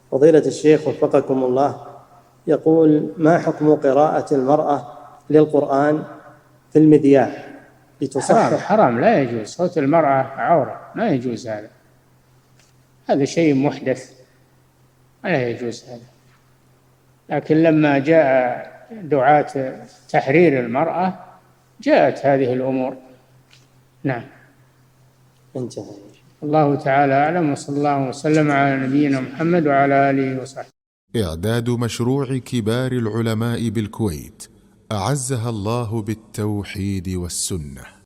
فضيلة الشيخ وفقكم الله، يقول: ما حكم قراءة المرأة للقرآن في المذياع لتصحح؟ حرام، لا يجوز. صوت المرأة عورة، ما يجوز هذا شيء محدث، لا يجوز هذا. لكن لما جاء دعاة تحرير المرأة جاءت هذه الأمور. نعم. انتهى. الله تعالى أعلم، وصلى الله وسلم على نبينا محمد وعلى آله وصحبه. إعداد مشروع كبار العلماء بالكويت أعزها الله بالتوحيد والسنة.